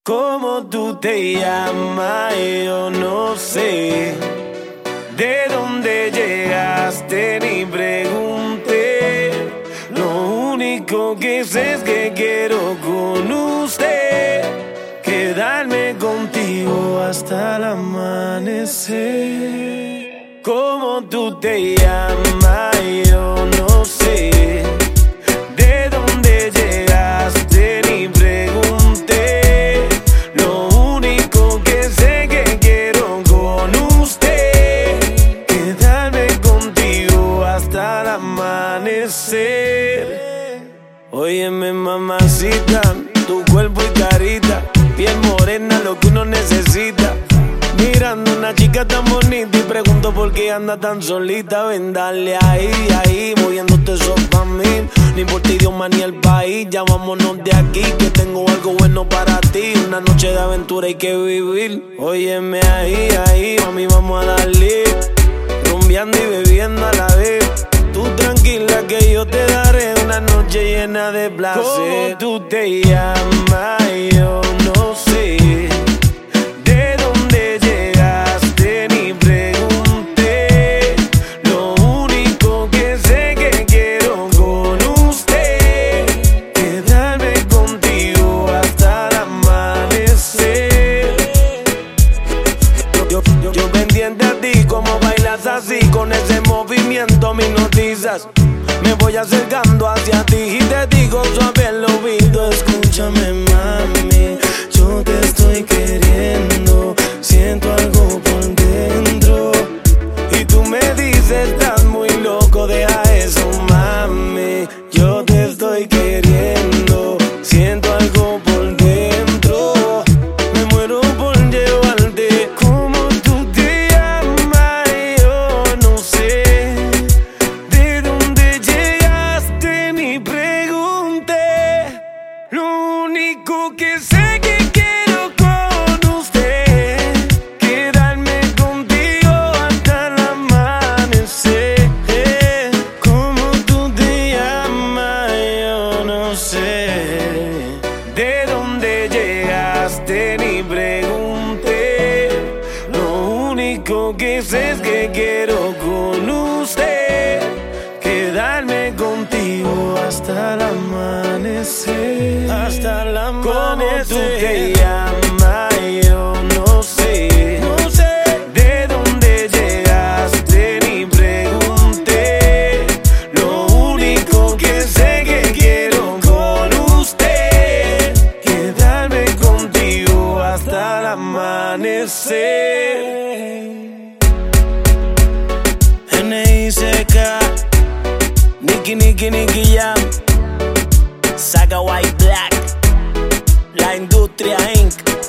¿Cómo tú te llamas? Yo no sé. ¿De dónde llegaste? Ni pregunté. Lo único que sé es que quiero con usted quedarme contigo hasta el amanecer. ¿Cómo tú te llamas? Yo no sé. ¿De dónde llegaste? Ni pregunté. Lo único que sé que quiero con usted quedarme contigo hasta el amanecer. Óyeme, mamacita, tu cuerpo y carita, piel morena, lo que uno necesita. Mirando una chica tan bonita y pregunto por qué anda tan solita. Ven, dale ahí, moviéndote eso pa' mí. Ni por ti, Dios, ni el país. Ya vámonos de aquí, que tengo algo bueno para ti. Una noche de aventura hay que vivir. Óyeme ahí, mami, vamos a darle. Rumbeando y bebiendo a la vez. Tú tranquila que yo te daré una noche llena de placer. ¿Cómo tú te llamas? Yo no sé. ¿De dónde llegaste? Ni pregunté. Lo único que sé que quiero con usted quedarme contigo hasta el amanecer. Yo pendiente a ti, como bailas así, con ese movimiento me hipnotizas. Me voy acercando hacia ti y te digo suave al oído: escúchame, mami, yo te estoy queriendo, siento algo por dentro. Y tú me dices, estás muy loco, deja eso, mami. Yo te estoy queriendo, siento algo por dentro. Me muero por llevarte. ¿Cómo tú te llamas? Yo no sé. ¿De dónde llegaste? Ni pregunté. Lo único que sé que quiero con usted quedarme contigo hasta el amanecer. ¿Cómo tú te llamas? Yo no sé. ¿De dónde llegaste? Ni pregunté. Lo único que sé es que quiero con usted quedarme contigo hasta el amanecer. Hasta el amanecer. ¿Cómo tú te llamas? Yo no sé. ¿De dónde llegaste? Ni pregunté. Lo único que sé que quiero con usted quedarme contigo hasta el amanecer. N.I.C.K. Nicky Jam, Saga White Black, La Industria Inc.